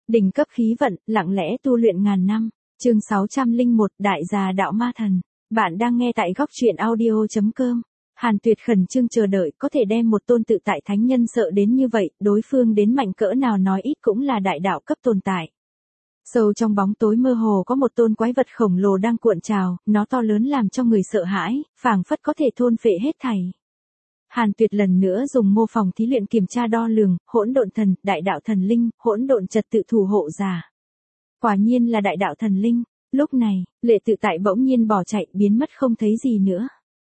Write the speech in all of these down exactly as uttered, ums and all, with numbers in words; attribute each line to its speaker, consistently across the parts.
Speaker 1: Đỉnh cấp khí vận, lặng lẽ tu luyện ngàn năm. Chương sáu trăm lẻ một, Đại già đạo ma thần. Bạn đang nghe tại góc truyện audio chấm com. Hàn Tuyệt khẩn trương chờ đợi, có thể đem một tôn tự tại thánh nhân sợ đến như vậy, đối phương đến mạnh cỡ nào nói ít cũng là đại đạo cấp tồn tại. Sâu trong bóng tối mơ hồ có một tôn quái vật khổng lồ đang cuộn trào, nó to lớn làm cho người sợ hãi, phảng phất có thể thôn phệ hết thảy. Hàn Tuyệt lần nữa dùng mô phỏng thí luyện kiểm tra đo lường, hỗn độn thần, đại đạo thần linh, hỗn độn trật tự thủ hộ giả. Quả nhiên là đại đạo thần linh. Lúc này, Lệ Tự Tại bỗng nhiên bỏ chạy, biến mất không thấy gì nữa.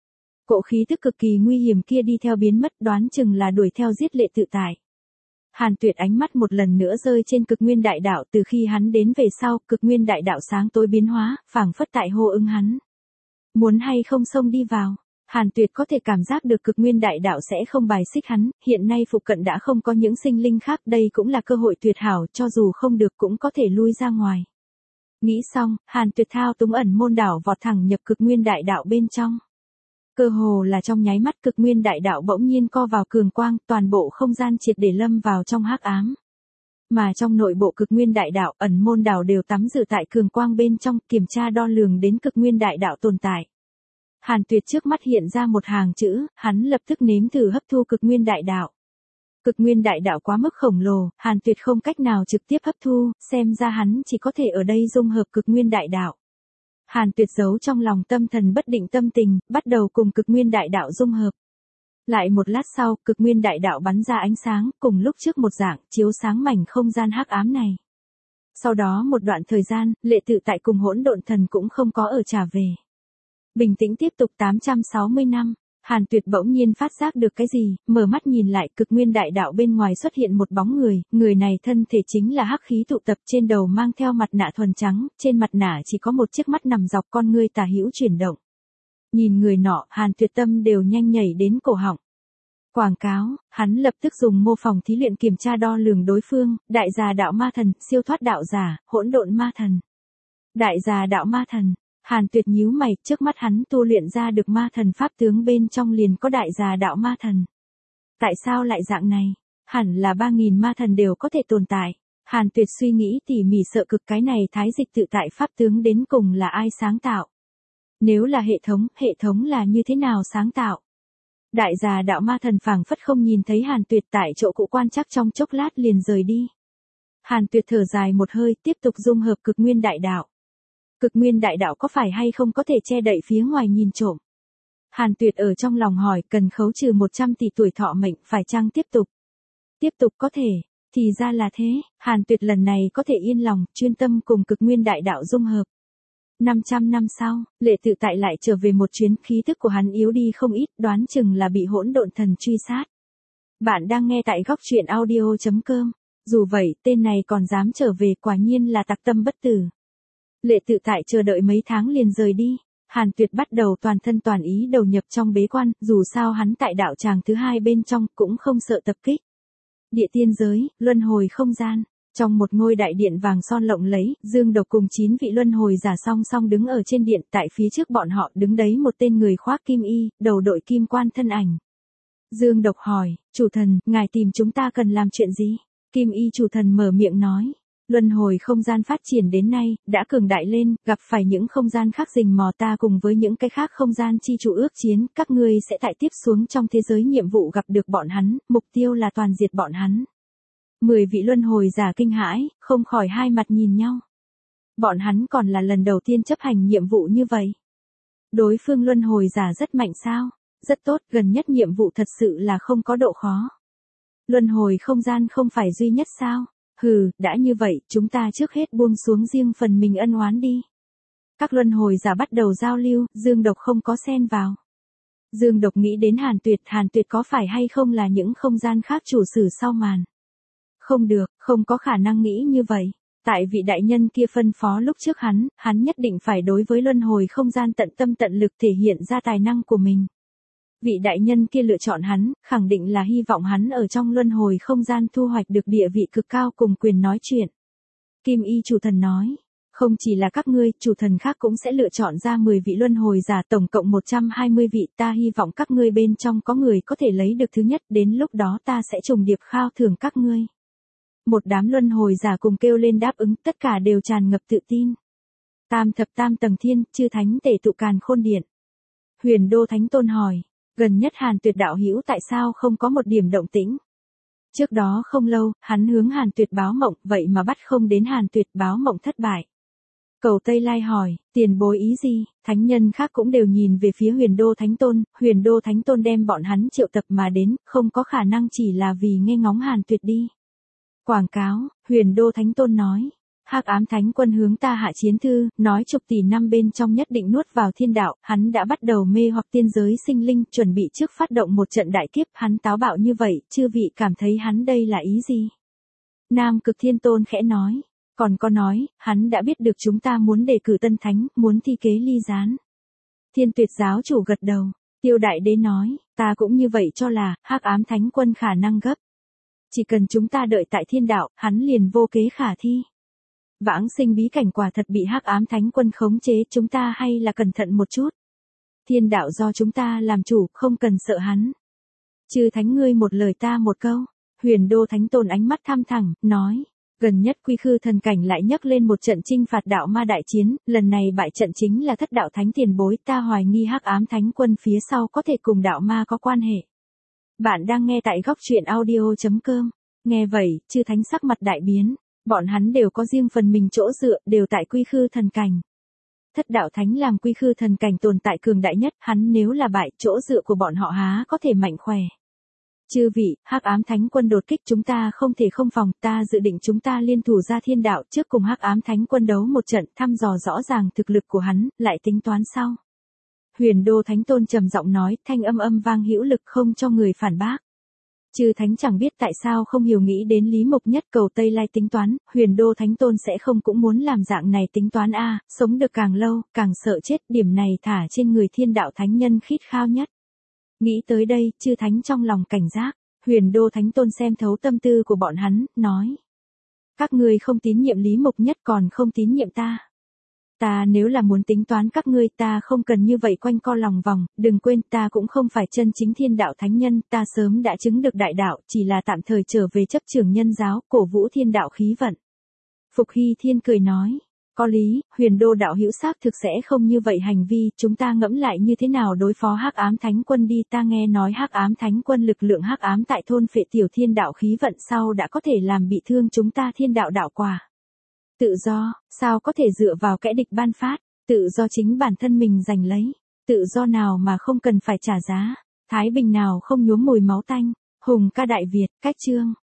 Speaker 1: Cỗ khí tức cực kỳ nguy hiểm kia đi theo biến mất, đoán chừng là đuổi theo giết Lệ Tự Tại. Hàn Tuyệt ánh mắt một lần nữa rơi trên cực nguyên đại đạo, từ khi hắn đến về sau, cực nguyên đại đạo sáng tối biến hóa, phảng phất tại hô ứng hắn. Muốn hay không xông đi vào. Hàn Tuyệt có thể cảm giác được cực nguyên đại đạo sẽ không bài xích hắn, hiện nay phụ cận đã không có những sinh linh khác, đây cũng là cơ hội tuyệt hảo, cho dù không được cũng có thể lui ra ngoài. Nghĩ xong, Hàn Tuyệt thao túng ẩn môn đảo vọt thẳng nhập cực nguyên đại đạo bên trong. Cơ hồ là trong nháy mắt cực nguyên đại đạo bỗng nhiên co vào cường quang, toàn bộ không gian triệt để lâm vào trong hắc ám. Mà trong nội bộ cực nguyên đại đạo, ẩn môn đảo đều tắm rửa tại cường quang bên trong, kiểm tra đo lường đến cực nguyên đại đạo tồn tại. Hàn Tuyệt trước mắt hiện ra một hàng chữ, hắn lập tức nếm thử hấp thu cực nguyên đại đạo. Cực nguyên đại đạo quá mức khổng lồ, Hàn Tuyệt không cách nào trực tiếp hấp thu, xem ra hắn chỉ có thể ở đây dung hợp cực nguyên đại đạo. Hàn Tuyệt giấu trong lòng tâm thần bất định tâm tình, bắt đầu cùng cực nguyên đại đạo dung hợp. Lại một lát sau, cực nguyên đại đạo bắn ra ánh sáng, cùng lúc trước một dạng, chiếu sáng mảnh không gian hắc ám này. Sau đó một đoạn thời gian, Lệ Tự Tại cùng hỗn độn thần cũng không có ở trả về. Bình tĩnh tiếp tục tám trăm sáu mươi năm, Hàn Tuyệt bỗng nhiên phát giác được cái gì, mở mắt nhìn lại, cực nguyên đại đạo bên ngoài xuất hiện một bóng người, người này thân thể chính là hắc khí tụ tập, trên đầu mang theo mặt nạ thuần trắng, trên mặt nạ chỉ có một chiếc mắt nằm dọc con ngươi tà hữu chuyển động. Nhìn người nọ, Hàn Tuyệt tâm đều nhanh nhảy đến cổ họng. Quảng cáo, hắn lập tức dùng mô phỏng thí luyện kiểm tra đo lường đối phương, đại già đạo ma thần, siêu thoát đạo giả, hỗn độn ma thần. Đại già đạo ma thần. Hàn Tuyệt nhíu mày, trước mắt hắn tu luyện ra được ma thần pháp tướng bên trong liền có đại già đạo ma thần. Tại sao lại dạng này? Hẳn là ba nghìn ma thần đều có thể tồn tại. Hàn Tuyệt suy nghĩ tỉ mỉ sợ cực, cái này thái dịch tự tại pháp tướng đến cùng là ai sáng tạo? Nếu là hệ thống, hệ thống là như thế nào sáng tạo? Đại già đạo ma thần phảng phất không nhìn thấy Hàn Tuyệt, tại chỗ cụ quan chắc trong chốc lát liền rời đi. Hàn Tuyệt thở dài một hơi, tiếp tục dung hợp cực nguyên đại đạo. Cực nguyên đại đạo có phải hay không có thể che đậy phía ngoài nhìn trộm? Hàn Tuyệt ở trong lòng hỏi, cần khấu trừ một trăm tỷ tuổi thọ mệnh, phải chăng tiếp tục? Tiếp tục có thể, thì ra là thế, Hàn Tuyệt lần này có thể yên lòng, chuyên tâm cùng cực nguyên đại đạo dung hợp. năm trăm năm sau, Lệ Tự Tại lại trở về một chuyến, khí thức của hắn yếu đi không ít, đoán chừng là bị hỗn độn thần truy sát. Bạn đang nghe tại góc truyện audio chấm com. Dù vậy, tên này còn dám trở về, quả nhiên là tặc tâm bất tử. Lệ Tự Tại chờ đợi mấy tháng liền rời đi. Hàn Tuyệt bắt đầu toàn thân toàn ý đầu nhập trong bế quan, dù sao hắn tại đạo tràng thứ hai bên trong cũng không sợ tập kích. Địa tiên giới, luân hồi không gian. Trong một ngôi đại điện vàng son lộng lẫy, Dương Độc cùng chín vị luân hồi giả song song đứng ở trên điện, tại phía trước bọn họ đứng đấy một tên người khoác kim y, đầu đội kim quan thân ảnh. Dương Độc hỏi, chủ thần, ngài tìm chúng ta cần làm chuyện gì? Kim y chủ thần mở miệng nói. Luân hồi không gian phát triển đến nay, đã cường đại lên, gặp phải những không gian khác rình mò ta cùng với những cái khác không gian chi chủ ước chiến, các ngươi sẽ tại tiếp xuống trong thế giới nhiệm vụ gặp được bọn hắn, mục tiêu là toàn diệt bọn hắn. Mười vị luân hồi giả kinh hãi, không khỏi hai mặt nhìn nhau. Bọn hắn còn là lần đầu tiên chấp hành nhiệm vụ như vậy. Đối phương luân hồi giả rất mạnh sao? Rất tốt, gần nhất nhiệm vụ thật sự là không có độ khó. Luân hồi không gian không phải duy nhất sao? Hừ, đã như vậy, chúng ta trước hết buông xuống riêng phần mình ân oán đi. Các luân hồi giả bắt đầu giao lưu, Dương Độc không có xen vào. Dương Độc nghĩ đến Hàn Tuyệt, Hàn Tuyệt có phải hay không là những không gian khác chủ sử sau màn. Không được, không có khả năng nghĩ như vậy. Tại vị đại nhân kia phân phó lúc trước hắn, hắn nhất định phải đối với luân hồi không gian tận tâm tận lực thể hiện ra tài năng của mình. Vị đại nhân kia lựa chọn hắn, khẳng định là hy vọng hắn ở trong luân hồi không gian thu hoạch được địa vị cực cao cùng quyền nói chuyện. Kim y chủ thần nói, không chỉ là các ngươi, chủ thần khác cũng sẽ lựa chọn ra mười vị luân hồi giả, tổng cộng một trăm hai mươi vị, ta hy vọng các ngươi bên trong có người có thể lấy được thứ nhất, đến lúc đó ta sẽ trùng điệp khao thưởng các ngươi. một đám luân hồi giả cùng kêu lên đáp ứng, tất cả đều tràn ngập tự tin. Tam thập tam tầng thiên, chư thánh tể tụ Càn Khôn Điện. Huyền Đô Thánh Tôn hỏi, gần nhất Hàn Tuyệt đạo hữu tại sao không có một điểm động tĩnh? Trước đó không lâu, hắn hướng Hàn Tuyệt báo mộng, vậy mà bắt không đến Hàn Tuyệt, báo mộng thất bại. Cầu Tây Lai hỏi, tiền bối ý gì? Thánh nhân khác cũng đều nhìn về phía Huyền Đô Thánh Tôn, Huyền Đô Thánh Tôn đem bọn hắn triệu tập mà đến, không có khả năng chỉ là vì nghe ngóng Hàn Tuyệt đi. Quảng cáo, Huyền Đô Thánh Tôn nói, Hắc Ám Thánh Quân hướng ta hạ chiến thư, nói chục tỷ năm bên trong nhất định nuốt vào thiên đạo, hắn đã bắt đầu mê hoặc tiên giới sinh linh, chuẩn bị trước phát động một trận đại kiếp, hắn táo bạo như vậy, chư vị cảm thấy hắn đây là ý gì? Nam Cực Thiên Tôn khẽ nói, còn có nói, hắn đã biết được chúng ta muốn đề cử tân thánh, muốn thi kế ly gián. Thiên Tuyệt giáo chủ gật đầu, Tiêu Đại Đế nói, ta cũng như vậy cho là, Hắc Ám Thánh Quân khả năng gấp. Chỉ cần chúng ta đợi tại thiên đạo, hắn liền vô kế khả thi. Vãng sinh bí cảnh quả thật bị Hắc Ám Thánh Quân khống chế, chúng ta hay là cẩn thận một chút. Thiên đạo do chúng ta làm chủ, không cần sợ hắn. Chư thánh ngươi một lời ta một câu. Huyền Đô Thánh Tôn ánh mắt thăm thẳng, nói, gần nhất Quy Khư thần cảnh lại nhấc lên một trận chinh phạt đạo ma đại chiến, lần này bại trận chính là thất đạo thánh tiền bối, ta hoài nghi Hắc Ám Thánh Quân phía sau có thể cùng đạo ma có quan hệ. Bạn đang nghe tại góc truyện audio chấm com. Nghe vậy, chư thánh sắc mặt đại biến. Bọn hắn đều có riêng phần mình chỗ dựa, đều tại Quy Khư thần cảnh. Thất đạo thánh làm Quy Khư thần cảnh tồn tại cường đại nhất, hắn nếu là bại, chỗ dựa của bọn họ há có thể mạnh khỏe. Chư vị, Hắc Ám Thánh Quân đột kích chúng ta không thể không phòng, ta dự định chúng ta liên thủ ra thiên đạo trước cùng Hắc Ám Thánh Quân đấu một trận, thăm dò rõ ràng thực lực của hắn, lại tính toán sau. Huyền Đô Thánh Tôn trầm giọng nói, thanh âm âm vang hữu lực không cho người phản bác. Chư thánh chẳng biết tại sao không hiểu nghĩ đến Lý Mục Nhất Cầu Tây Lai tính toán, Huyền Đô Thánh Tôn sẽ không cũng muốn làm dạng này tính toán a, sống được càng lâu, càng sợ chết, điểm này thả trên người thiên đạo thánh nhân khít khao nhất. Nghĩ tới đây, chư thánh trong lòng cảnh giác, Huyền Đô Thánh Tôn xem thấu tâm tư của bọn hắn, nói. Các ngươi không tín nhiệm Lý Mục Nhất còn không tín nhiệm ta. Ta nếu là muốn tính toán các ngươi ta không cần như vậy quanh co lòng vòng, đừng quên ta cũng không phải chân chính thiên đạo thánh nhân, ta sớm đã chứng được đại đạo, chỉ là tạm thời trở về chấp trưởng nhân giáo, cổ vũ thiên đạo khí vận. Phục Hy Thiên cười nói, có lý, Huyền Đô đạo hữu xác thực sẽ không như vậy hành vi, chúng ta ngẫm lại như thế nào đối phó Hắc Ám Thánh Quân đi, ta nghe nói Hắc Ám Thánh Quân lực lượng hắc ám tại thôn phệ tiểu thiên đạo khí vận sau đã có thể làm bị thương chúng ta thiên đạo đạo quả. Tự do, sao có thể dựa vào kẻ địch ban phát, tự do chính bản thân mình giành lấy, tự do nào mà không cần phải trả giá, thái bình nào không nhuốm mùi máu tanh, hùng ca Đại Việt, cách chương.